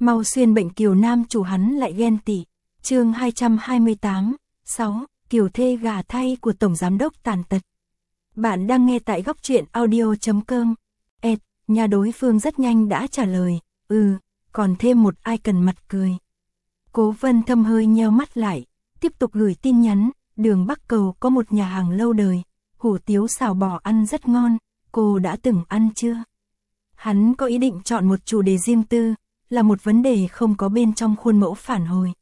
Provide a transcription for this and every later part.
Mau xuyên bệnh Kiều nam chủ hắn lại ghen tị. Chương 228, 6, Kiều thê gà thay của Tổng Giám đốc tàn tật. Bạn đang nghe tại góc truyện audio.com. Nhà đối phương rất nhanh đã trả lời, còn thêm một icon mặt cười. Cố Vân Thâm hơi nheo mắt lại, tiếp tục gửi tin nhắn, đường Bắc Cầu có một nhà hàng lâu đời, hủ tiếu xào bò ăn rất ngon, cô đã từng ăn chưa? Hắn có ý định chọn một chủ đề riêng tư, là một vấn đề không có bên trong khuôn mẫu phản hồi.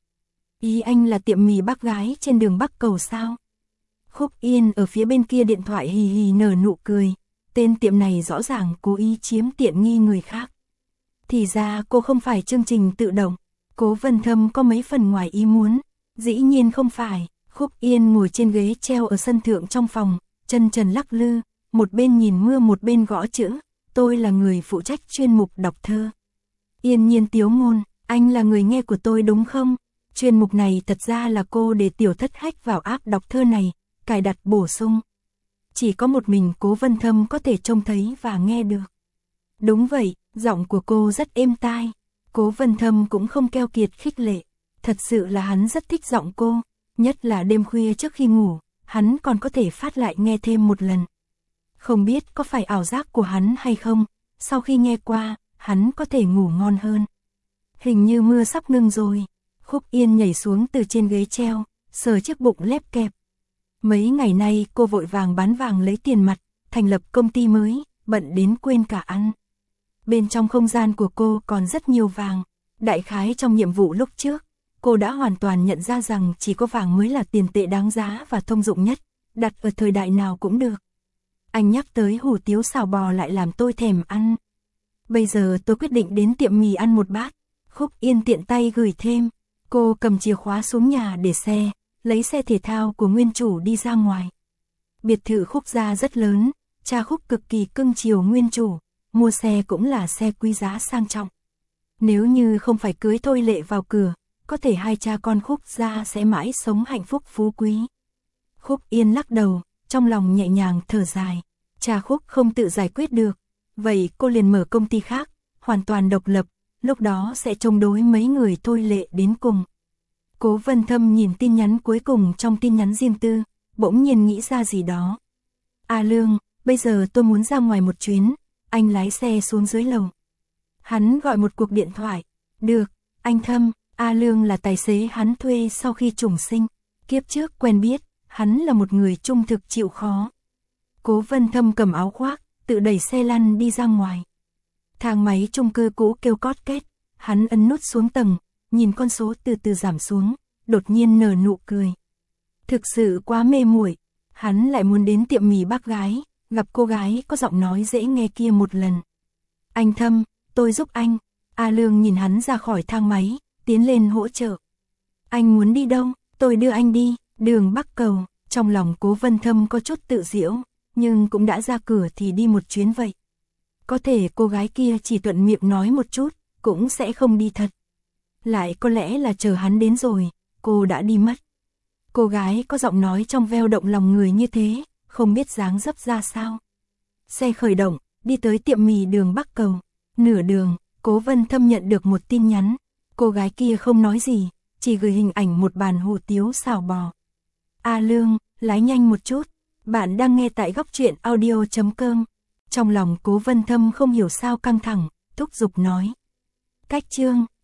Ý anh là tiệm mì bác gái trên đường Bắc Cầu sao? Khúc Yên ở phía bên kia điện thoại hì hì nở nụ cười, tên tiệm này rõ ràng cố ý chiếm tiện nghi người khác. Thì ra cô không phải chương trình tự động. Cố Vân Thâm có mấy phần ngoài ý muốn. Dĩ nhiên không phải. Khúc Yên ngồi trên ghế treo ở sân thượng trong phòng, chân trần lắc lư, một bên nhìn mưa một bên gõ chữ. Tôi là người phụ trách chuyên mục đọc thơ. Yên Nhiên tiếu ngôn, anh là người nghe của tôi đúng không? Chuyên mục này thật ra là cô để Tiểu Thất hack vào app đọc thơ này, cài đặt bổ sung. Chỉ có một mình Cố Vân Thâm có thể trông thấy và nghe được. Đúng vậy, giọng của cô rất êm tai. Cố Vân Thâm cũng không keo kiệt khích lệ. Thật sự là hắn rất thích giọng cô. Nhất là đêm khuya trước khi ngủ, hắn còn có thể phát lại nghe thêm một lần. Không biết có phải ảo giác của hắn hay không, sau khi nghe qua, hắn có thể ngủ ngon hơn. Hình như mưa sắp ngưng rồi. Khúc Yên nhảy xuống từ trên ghế treo, sờ chiếc bụng lép kẹp. Mấy ngày nay cô vội vàng bán vàng lấy tiền mặt, thành lập công ty mới, bận đến quên cả ăn. Bên trong không gian của cô còn rất nhiều vàng. Đại khái trong nhiệm vụ lúc trước, cô đã hoàn toàn nhận ra rằng chỉ có vàng mới là tiền tệ đáng giá và thông dụng nhất, đặt ở thời đại nào cũng được. Anh nhắc tới hủ tiếu xào bò lại làm tôi thèm ăn. Bây giờ tôi quyết định đến tiệm mì ăn một bát. Khúc Yên tiện tay gửi thêm. Cô cầm chìa khóa xuống nhà để xe, lấy xe thể thao của nguyên chủ đi ra ngoài. Biệt thự Khúc gia rất lớn, cha Khúc cực kỳ cưng chiều nguyên chủ, mua xe cũng là xe quý giá sang trọng. Nếu như không phải cưới Thôi Lệ vào cửa, có thể hai cha con Khúc gia sẽ mãi sống hạnh phúc phú quý. Khúc Yên lắc đầu, trong lòng nhẹ nhàng thở dài. Cha Khúc không tự giải quyết được, vậy cô liền mở công ty khác, hoàn toàn độc lập, lúc đó sẽ chống đối mấy người Thôi Lệ đến cùng. Cố Vân Thâm nhìn tin nhắn cuối cùng trong tin nhắn riêng tư, bỗng nhiên nghĩ ra gì đó. Lương, bây giờ tôi muốn ra ngoài một chuyến, anh lái xe xuống dưới lầu. Hắn gọi một cuộc điện thoại. Được, anh Thâm. Lương là tài xế hắn thuê sau khi trùng sinh. Kiếp trước quen biết, hắn là một người trung thực chịu khó. Cố Vân Thâm cầm áo khoác, tự đẩy xe lăn đi ra ngoài. Thang máy chung cư cũ kêu cót két, hắn ấn nút xuống tầng, nhìn con số từ từ giảm xuống, đột nhiên nở nụ cười. Thực sự quá mê muội, hắn lại muốn đến tiệm mì bác gái, gặp cô gái có giọng nói dễ nghe kia một lần. Anh Thâm, tôi giúp anh. Lương nhìn hắn ra khỏi thang máy, tiến lên hỗ trợ. Anh muốn đi đâu? Tôi đưa anh đi. Đường Bắc Cầu. Trong lòng Cố Vân Thâm có chút tự giễu, nhưng cũng đã ra cửa thì đi một chuyến vậy. Có thể cô gái kia chỉ thuận miệng nói một chút, cũng sẽ không đi thật. Lại có lẽ là chờ hắn đến rồi, cô đã đi mất. Cô gái có giọng nói trong veo động lòng người như thế, không biết dáng dấp ra sao. Xe khởi động, đi tới tiệm mì đường Bắc Cầu. Nửa đường, Cố Vân Thâm nhận được một tin nhắn. Cô gái kia không nói gì, chỉ gửi hình ảnh một bàn hủ tiếu xào bò. Lương, lái nhanh một chút. Bạn đang nghe tại góc truyện audio.com. Trong lòng Cố Vân Thâm không hiểu sao căng thẳng, thúc giục nói. Cách chương.